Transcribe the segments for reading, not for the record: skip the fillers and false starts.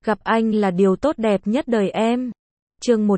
gặp anh là điều tốt đẹp nhất đời em. Chương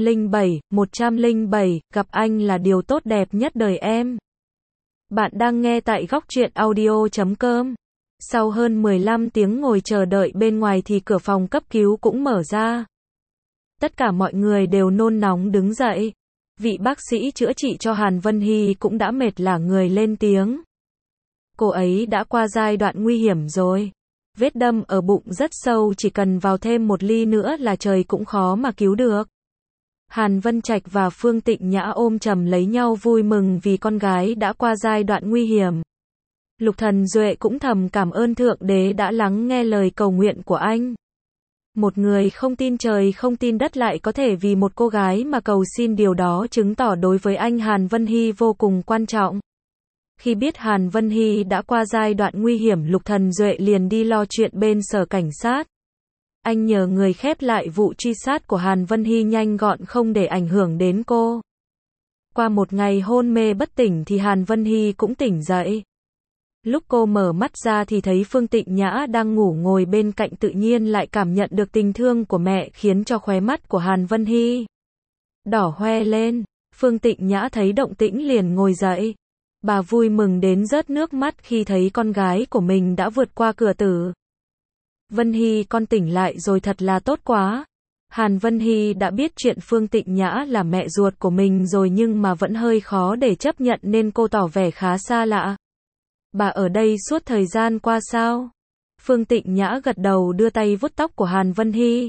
107, gặp anh là điều tốt đẹp nhất đời em. Bạn đang nghe tại góc truyện audio.com. Sau hơn 15 tiếng ngồi chờ đợi bên ngoài thì cửa phòng cấp cứu cũng mở ra. Tất cả mọi người đều nôn nóng đứng dậy. Vị bác sĩ chữa trị cho Hàn Vân Hy cũng đã mệt lả người lên tiếng. Cô ấy đã qua giai đoạn nguy hiểm rồi. Vết đâm ở bụng rất sâu, chỉ cần vào thêm một ly nữa là trời cũng khó mà cứu được. Hàn Vân Trạch và Phương Tịnh Nhã ôm chầm lấy nhau vui mừng vì con gái đã qua giai đoạn nguy hiểm. Lục Thần Duệ cũng thầm cảm ơn Thượng Đế đã lắng nghe lời cầu nguyện của anh. Một người không tin trời không tin đất lại có thể vì một cô gái mà cầu xin, điều đó chứng tỏ đối với anh Hàn Vân Hy vô cùng quan trọng. Khi biết Hàn Vân Hy đã qua giai đoạn nguy hiểm, Lục Thần Duệ liền đi lo chuyện bên sở cảnh sát. Anh nhờ người khép lại vụ truy sát của Hàn Vân Hy nhanh gọn không để ảnh hưởng đến cô. Qua một ngày hôn mê bất tỉnh thì Hàn Vân Hy cũng tỉnh dậy. Lúc cô mở mắt ra thì thấy Phương Tịnh Nhã đang ngủ ngồi bên cạnh, tự nhiên lại cảm nhận được tình thương của mẹ khiến cho khóe mắt của Hàn Vân Hy đỏ hoe lên. Phương Tịnh Nhã thấy động tĩnh liền ngồi dậy. Bà vui mừng đến rớt nước mắt khi thấy con gái của mình đã vượt qua cửa tử. Vân Hy, con tỉnh lại rồi, thật là tốt quá. Hàn Vân Hy đã biết chuyện Phương Tịnh Nhã là mẹ ruột của mình rồi nhưng mà vẫn hơi khó để chấp nhận nên cô tỏ vẻ khá xa lạ. Bà ở đây suốt thời gian qua sao? Phương Tịnh Nhã gật đầu đưa tay vuốt tóc của Hàn Vân Hy.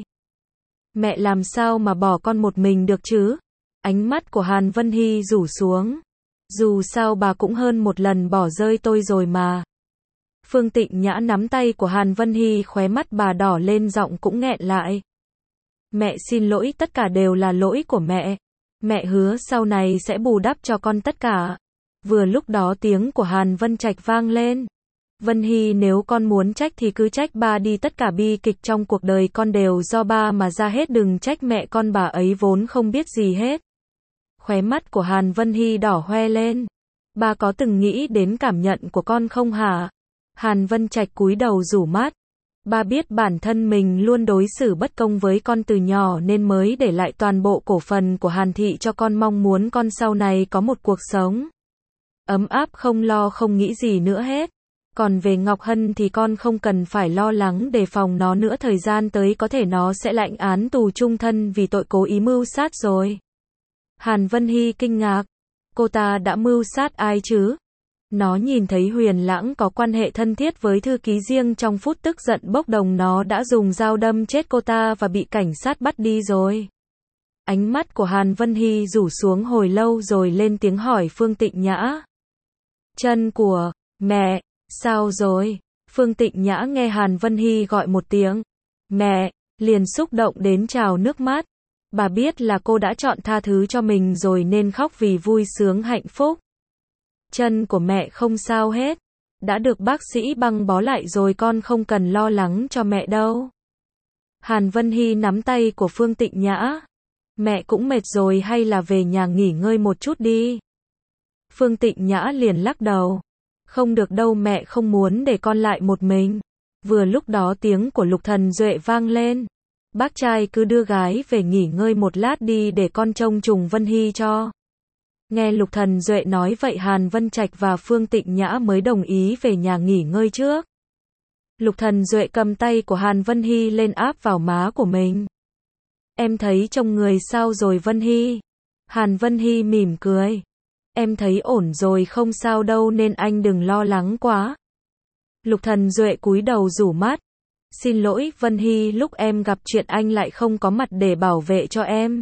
Mẹ làm sao mà bỏ con một mình được chứ? Ánh mắt của Hàn Vân Hy rủ xuống. Dù sao bà cũng hơn một lần bỏ rơi tôi rồi mà. Phương Tịnh Nhã nắm tay của Hàn Vân Hy, khóe mắt bà đỏ lên, giọng cũng nghẹn lại. Mẹ xin lỗi, tất cả đều là lỗi của mẹ. Mẹ hứa sau này sẽ bù đắp cho con tất cả. Vừa lúc đó tiếng của Hàn Vân Trạch vang lên. Vân Hy, nếu con muốn trách thì cứ trách ba đi, tất cả bi kịch trong cuộc đời con đều do ba mà ra hết, đừng trách mẹ con, bà ấy vốn không biết gì hết. Khóe mắt của Hàn Vân Hy đỏ hoe lên. Ba có từng nghĩ đến cảm nhận của con không hả? Hàn Vân Trạch cúi đầu rủ mắt. Ba biết bản thân mình luôn đối xử bất công với con từ nhỏ nên mới để lại toàn bộ cổ phần của Hàn Thị cho con, mong muốn con sau này có một cuộc sống ấm áp, không lo không nghĩ gì nữa hết. Còn về Ngọc Hân thì con không cần phải lo lắng đề phòng nó nữa, thời gian tới có thể nó sẽ lãnh án tù chung thân vì tội cố ý mưu sát rồi. Hàn Vân Hy kinh ngạc. Cô ta đã mưu sát ai chứ? Nó nhìn thấy Huyền Lãng có quan hệ thân thiết với thư ký riêng, trong phút tức giận bốc đồng nó đã dùng dao đâm chết cô ta và bị cảnh sát bắt đi rồi. Ánh mắt của Hàn Vân Hy rủ xuống hồi lâu rồi lên tiếng hỏi Phương Tịnh Nhã. Chân của mẹ, sao rồi? Phương Tịnh Nhã nghe Hàn Vân Hy gọi một tiếng mẹ, liền xúc động đến trào nước mắt. Bà biết là cô đã chọn tha thứ cho mình rồi nên khóc vì vui sướng hạnh phúc. Chân của mẹ không sao hết. Đã được bác sĩ băng bó lại rồi, con không cần lo lắng cho mẹ đâu. Hàn Vân Hy nắm tay của Phương Tịnh Nhã. Mẹ cũng mệt rồi, hay là về nhà nghỉ ngơi một chút đi. Phương Tịnh Nhã liền lắc đầu. Không được đâu mẹ, không muốn để con lại một mình. Vừa lúc đó tiếng của Lục Thần Duệ vang lên. Bác trai cứ đưa gái về nghỉ ngơi một lát đi để con trông chừng Vân Hy cho. Nghe Lục Thần Duệ nói vậy, Hàn Vân Trạch và Phương Tịnh Nhã mới đồng ý về nhà nghỉ ngơi trước. Lục Thần Duệ cầm tay của Hàn Vân Hy lên áp vào má của mình. Em thấy trong người sao rồi Vân Hy? Hàn Vân Hy mỉm cười. Em thấy ổn rồi, không sao đâu nên anh đừng lo lắng quá. Lục Thần Duệ cúi đầu rủ mắt. Xin lỗi Vân Hy, lúc em gặp chuyện anh lại không có mặt để bảo vệ cho em.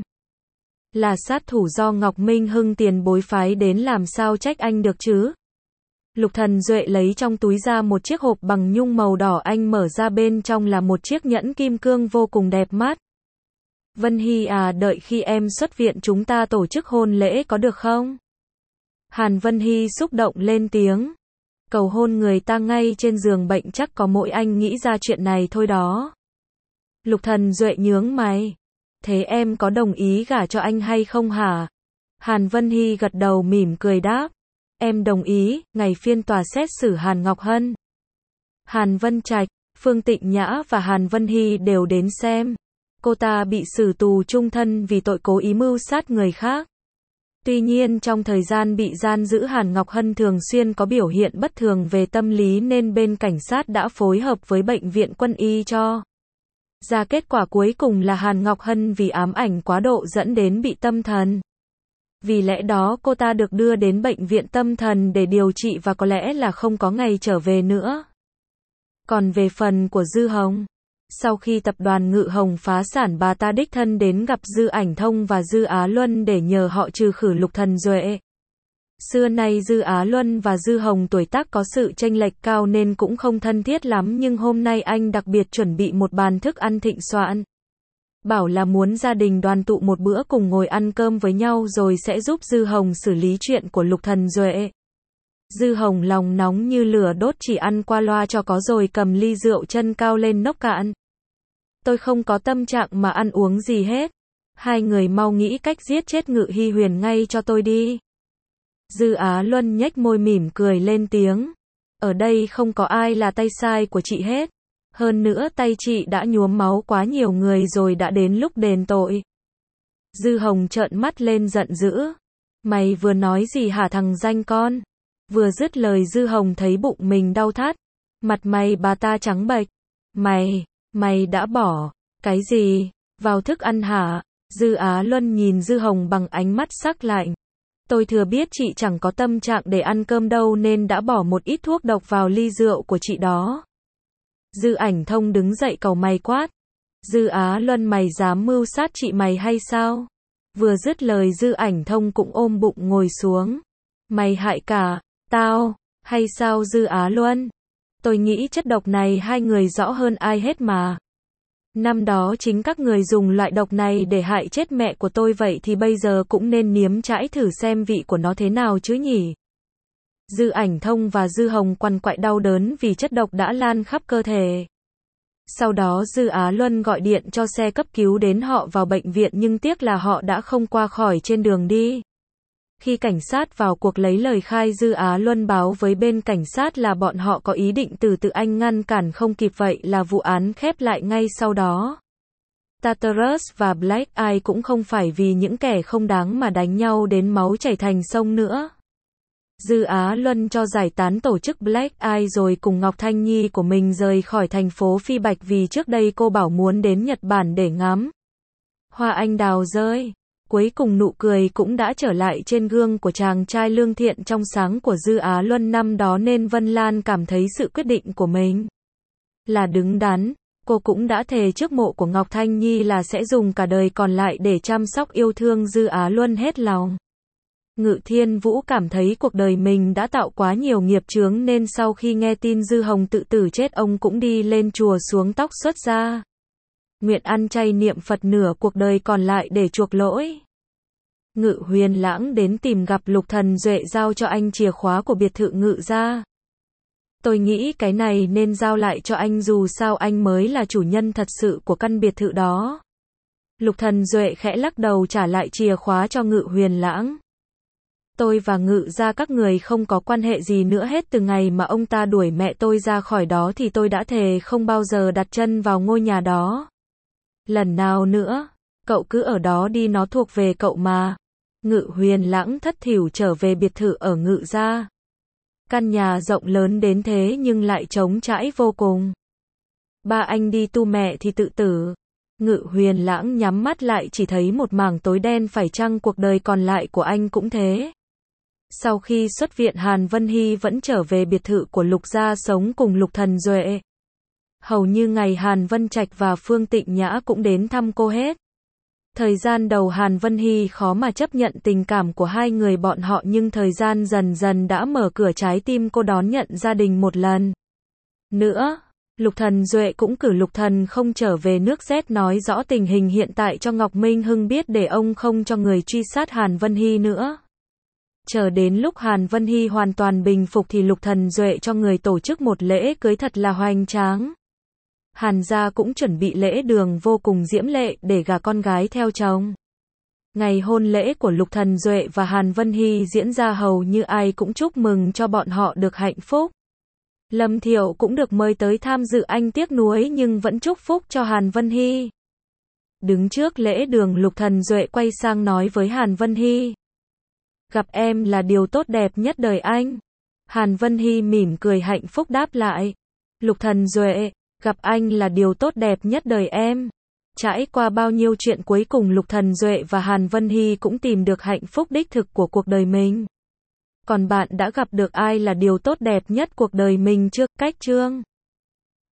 Là sát thủ do Ngọc Minh Hưng tiền bối phái đến, làm sao trách anh được chứ? Lục Thần Duệ lấy trong túi ra một chiếc hộp bằng nhung màu đỏ, anh mở ra, bên trong là một chiếc nhẫn kim cương vô cùng đẹp mắt. Vân Hy à, đợi khi em xuất viện chúng ta tổ chức hôn lễ có được không? Hàn Vân Hy xúc động lên tiếng. Cầu hôn người ta ngay trên giường bệnh, chắc có mỗi anh nghĩ ra chuyện này thôi đó. Lục Thần Duệ nhướng mày. Thế em có đồng ý gả cho anh hay không hả? Hàn Vân Hy gật đầu mỉm cười đáp. Em đồng ý, ngày phiên tòa xét xử Hàn Ngọc Hân. Hàn Vân Trạch, Phương Tịnh Nhã và Hàn Vân Hy đều đến xem. Cô ta bị xử tù chung thân vì tội cố ý mưu sát người khác. Tuy nhiên trong thời gian bị giam giữ Hàn Ngọc Hân thường xuyên có biểu hiện bất thường về tâm lý nên bên cảnh sát đã phối hợp với bệnh viện quân y cho ra kết quả cuối cùng là Hàn Ngọc Hân vì ám ảnh quá độ dẫn đến bị tâm thần. Vì lẽ đó cô ta được đưa đến bệnh viện tâm thần để điều trị và có lẽ là không có ngày trở về nữa. Còn về phần của Dư Hồng, sau khi tập đoàn Ngự Hồng phá sản bà ta đích thân đến gặp Dư Ảnh Thông và Dư Á Luân để nhờ họ trừ khử Lục Thần Duệ. Xưa nay Dư Á Luân và Dư Hồng tuổi tác có sự chênh lệch cao nên cũng không thân thiết lắm, nhưng hôm nay anh đặc biệt chuẩn bị một bàn thức ăn thịnh soạn. Bảo là muốn gia đình đoàn tụ một bữa cùng ngồi ăn cơm với nhau rồi sẽ giúp Dư Hồng xử lý chuyện của Lục Thần Duệ. Dư Hồng lòng nóng như lửa đốt chỉ ăn qua loa cho có rồi cầm ly rượu chân cao lên nốc cạn. Tôi không có tâm trạng mà ăn uống gì hết. Hai người mau nghĩ cách giết chết Ngự Hy Huyền ngay cho tôi đi. Dư Á Luân nhếch môi mỉm cười lên tiếng. Ở đây không có ai là tay sai của chị hết. Hơn nữa tay chị đã nhuốm máu quá nhiều người rồi, đã đến lúc đền tội. Dư Hồng trợn mắt lên giận dữ. Mày vừa nói gì hả thằng danh con? Vừa dứt lời Dư Hồng thấy bụng mình đau thắt. Mặt mày bà ta trắng bệch. Mày đã bỏ cái gì vào thức ăn hả? Dư Á Luân nhìn Dư Hồng bằng ánh mắt sắc lạnh. Tôi thừa biết chị chẳng có tâm trạng để ăn cơm đâu nên đã bỏ một ít thuốc độc vào ly rượu của chị đó. Dư Ảnh Thông đứng dậy cau mày quát. Dư Á Luân, mày dám mưu sát chị mày hay sao? Vừa dứt lời Dư Ảnh Thông cũng ôm bụng ngồi xuống. Mày hại cả tao hay sao Dư Á Luân? Tôi nghĩ chất độc này hai người rõ hơn ai hết mà. Năm đó chính các người dùng loại độc này để hại chết mẹ của tôi, vậy thì bây giờ cũng nên nếm trải thử xem vị của nó thế nào chứ nhỉ? Dư Ảnh Thông và Dư Hồng quằn quại đau đớn vì chất độc đã lan khắp cơ thể. Sau đó Dư Á Luân gọi điện cho xe cấp cứu đến họ vào bệnh viện, nhưng tiếc là họ đã không qua khỏi trên đường đi. Khi cảnh sát vào cuộc lấy lời khai, Dư Á Luân báo với bên cảnh sát là bọn họ có ý định từ anh ngăn cản không kịp, vậy là vụ án khép lại ngay sau đó. Tartarus và Black Eye cũng không phải vì những kẻ không đáng mà đánh nhau đến máu chảy thành sông nữa. Dư Á Luân cho giải tán tổ chức Black Eye rồi cùng Ngọc Thanh Nhi của mình rời khỏi thành phố Phi Bạch, vì trước đây cô bảo muốn đến Nhật Bản để ngắm hoa anh đào rơi. Cuối cùng nụ cười cũng đã trở lại trên gương của chàng trai lương thiện trong sáng của Dư Á Luân năm đó, nên Vân Lan cảm thấy sự quyết định của mình là đứng đắn. Cô cũng đã thề trước mộ của Ngọc Thanh Nhi là sẽ dùng cả đời còn lại để chăm sóc yêu thương Dư Á Luân hết lòng. Ngự Thiên Vũ cảm thấy cuộc đời mình đã tạo quá nhiều nghiệp chướng nên sau khi nghe tin Dư Hồng tự tử chết, ông cũng đi lên chùa xuống tóc xuất gia. Nguyện ăn chay niệm Phật nửa cuộc đời còn lại để chuộc lỗi. Ngự Huyền Lãng đến tìm gặp Lục Thần Duệ, giao cho anh chìa khóa của biệt thự Ngự gia. Tôi nghĩ cái này nên giao lại cho anh, dù sao anh mới là chủ nhân thật sự của căn biệt thự đó. Lục Thần Duệ khẽ lắc đầu trả lại chìa khóa cho Ngự Huyền Lãng. Tôi và Ngự gia các người không có quan hệ gì nữa hết, từ ngày mà ông ta đuổi mẹ tôi ra khỏi đó thì tôi đã thề không bao giờ đặt chân vào ngôi nhà đó lần nào nữa. Cậu cứ ở đó đi, nó thuộc về cậu mà. Ngự Huyền Lãng thất thểu trở về biệt thự ở Ngự gia. Căn nhà rộng lớn đến thế nhưng lại trống trải vô cùng. Ba anh đi tu, mẹ thì tự tử. Ngự Huyền Lãng nhắm mắt lại chỉ thấy một mảng tối đen, phải chăng cuộc đời còn lại của anh cũng thế? Sau khi xuất viện, Hàn Vân Hy vẫn trở về biệt thự của Lục gia sống cùng Lục Thần Duệ. Hầu như ngày Hàn Vân Trạch và Phương Tịnh Nhã cũng đến thăm cô hết. Thời gian đầu Hàn Vân Hy khó mà chấp nhận tình cảm của hai người bọn họ, nhưng thời gian dần dần đã mở cửa trái tim cô đón nhận gia đình một lần nữa. Lục Thần Duệ cũng cử Lục Thần không trở về nước Z, nói rõ tình hình hiện tại cho Ngọc Minh Hưng biết để ông không cho người truy sát Hàn Vân Hy nữa. Chờ đến lúc Hàn Vân Hy hoàn toàn bình phục thì Lục Thần Duệ cho người tổ chức một lễ cưới thật là hoành tráng. Hàn gia cũng chuẩn bị lễ đường vô cùng diễm lệ để gả con gái theo chồng. Ngày hôn lễ của Lục Thần Duệ và Hàn Vân Hy diễn ra hầu như ai cũng chúc mừng cho bọn họ được hạnh phúc. Lâm Thiệu cũng được mời tới tham dự, anh tiếc nuối nhưng vẫn chúc phúc cho Hàn Vân Hy. Đứng trước lễ đường, Lục Thần Duệ quay sang nói với Hàn Vân Hy. Gặp em là điều tốt đẹp nhất đời anh. Hàn Vân Hy mỉm cười hạnh phúc đáp lại. Lục Thần Duệ, gặp anh là điều tốt đẹp nhất đời em. Trải qua bao nhiêu chuyện, cuối cùng Lục Thần Duệ và Hàn Vân Hy cũng tìm được hạnh phúc đích thực của cuộc đời mình. Còn bạn đã gặp được ai là điều tốt đẹp nhất cuộc đời mình chưa? Cách chương